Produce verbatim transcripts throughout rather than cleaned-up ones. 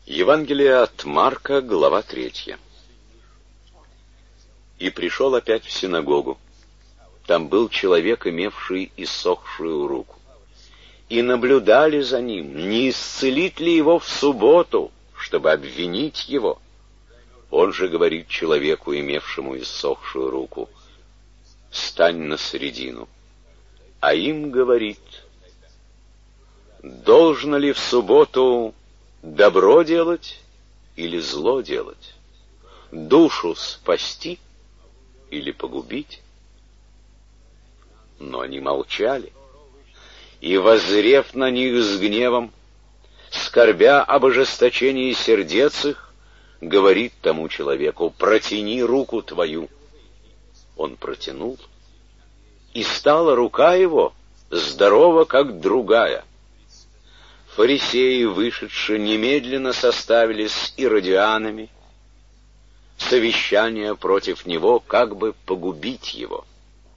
Евангелие от Марка, глава третья. И пришел опять в синагогу. Там был человек, имевший иссохшую руку. И наблюдали за ним, не исцелит ли его в субботу, чтобы обвинить его. Он же говорит человеку, имевшему иссохшую руку: «Стань на середину». А им говорит: «Должно ли в субботу добро делать или зло делать? Душу спасти или погубить?» Но они молчали, и, воззрев на них с гневом, скорбя об ожесточении сердец их, говорит тому человеку: «Протяни руку твою». Он протянул, и стала рука его здорова, как другая. Фарисеи, вышедшие, немедленно составили с иродианами совещание против него, как бы погубить его.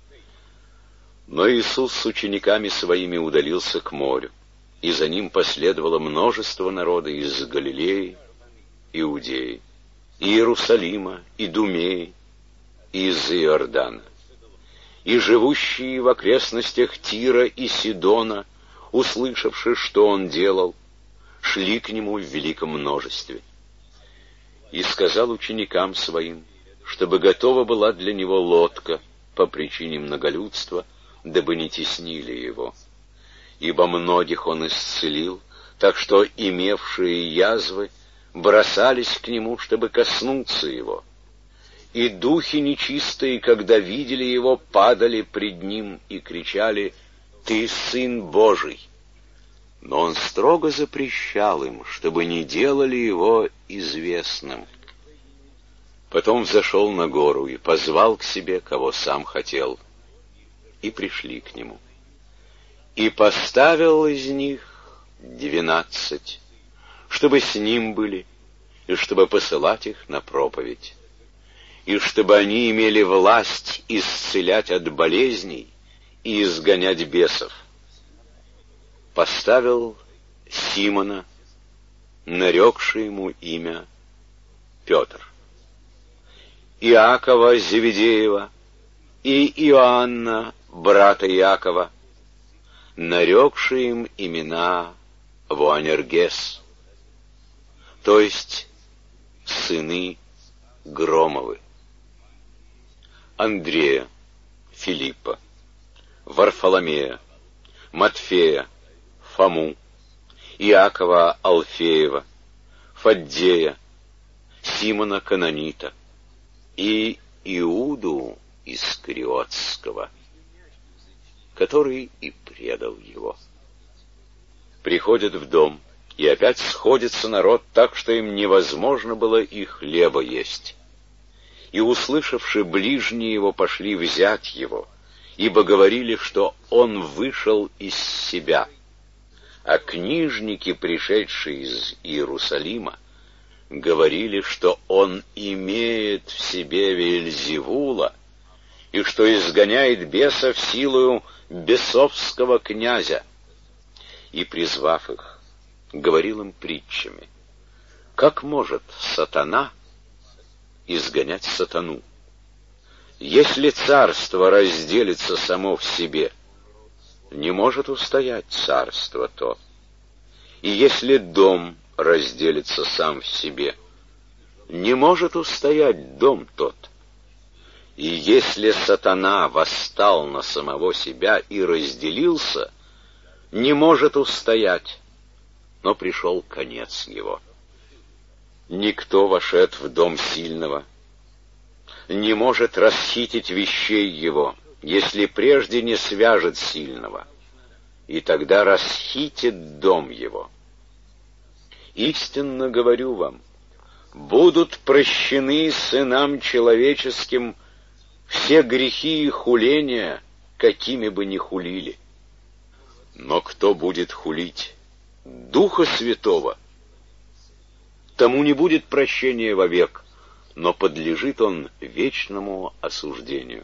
Но Иисус с учениками своими удалился к морю, и за ним последовало множество народа из Галилеи, Иудеи, Иерусалима, Идумеи и из Иордана. И живущие в окрестностях Тира и Сидона, услышавши, что он делал, шли к нему в великом множестве. И сказал ученикам своим, чтобы готова была для него лодка по причине многолюдства, дабы не теснили его. Ибо многих он исцелил, так что имевшие язвы бросались к нему, чтобы коснуться его. И духи нечистые, когда видели его, падали пред ним и кричали: «Ты Сын Божий!» Но он строго запрещал им, чтобы не делали его известным. Потом взошел на гору и позвал к себе, кого сам хотел, и пришли к нему. И поставил из них двенадцать, чтобы с ним были, и чтобы посылать их на проповедь, и чтобы они имели власть исцелять от болезней и изгонять бесов. Поставил Симона, нарекший ему имя Петр, Иакова Зеведеева и Иоанна, брата Иакова, нарекший им имена Боанергес, то есть сыны Громовы, Андрея, Филиппа, Варфоломея, Матфея, Фому, Иакова Алфеева, Фаддея, Симона Канонита и Иуду Искариотского, который и предал его. Приходят в дом, и опять сходится народ так, что им невозможно было и хлеба есть. И, услышавши, ближние его пошли взять его, ибо говорили, что он вышел из себя. А книжники, пришедшие из Иерусалима, говорили, что он имеет в себе Веельзевула, и что изгоняет бесов силою бесовского князя. И, призвав их, говорил им притчами: как может сатана изгонять сатану? Если царство разделится само в себе, не может устоять царство то. И если дом разделится сам в себе, не может устоять дом тот. И если сатана восстал на самого себя и разделился, не может устоять, но пришел конец его. Никто, вошед в дом сильного, не может расхитить вещей его, если прежде не свяжет сильного, и тогда расхитит дом его. Истинно говорю вам, будут прощены сынам человеческим все грехи и хуления, какими бы ни хулили. Но кто будет хулить Духа Святого, тому не будет прощения вовек, но подлежит он вечному осуждению.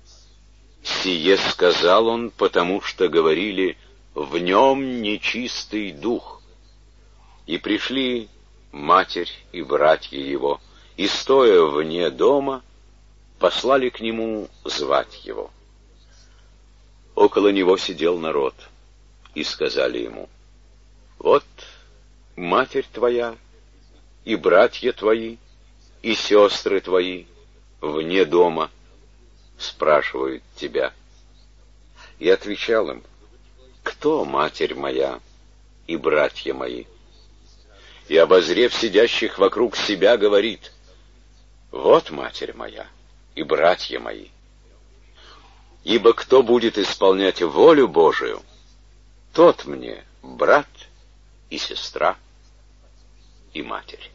Сие сказал он, потому что говорили: в нем нечистый дух. И пришли матерь и братья его, и, стоя вне дома, послали к нему звать его. Около него сидел народ, и сказали ему: «Вот матерь твоя, и братья твои, и сестры твои вне дома спрашивают тебя». И отвечал им: «Кто матерь моя и братья мои?» И, обозрев сидящих вокруг себя, говорит: «Вот матерь моя и братья мои. Ибо кто будет исполнять волю Божию, тот мне брат и сестра и матерь».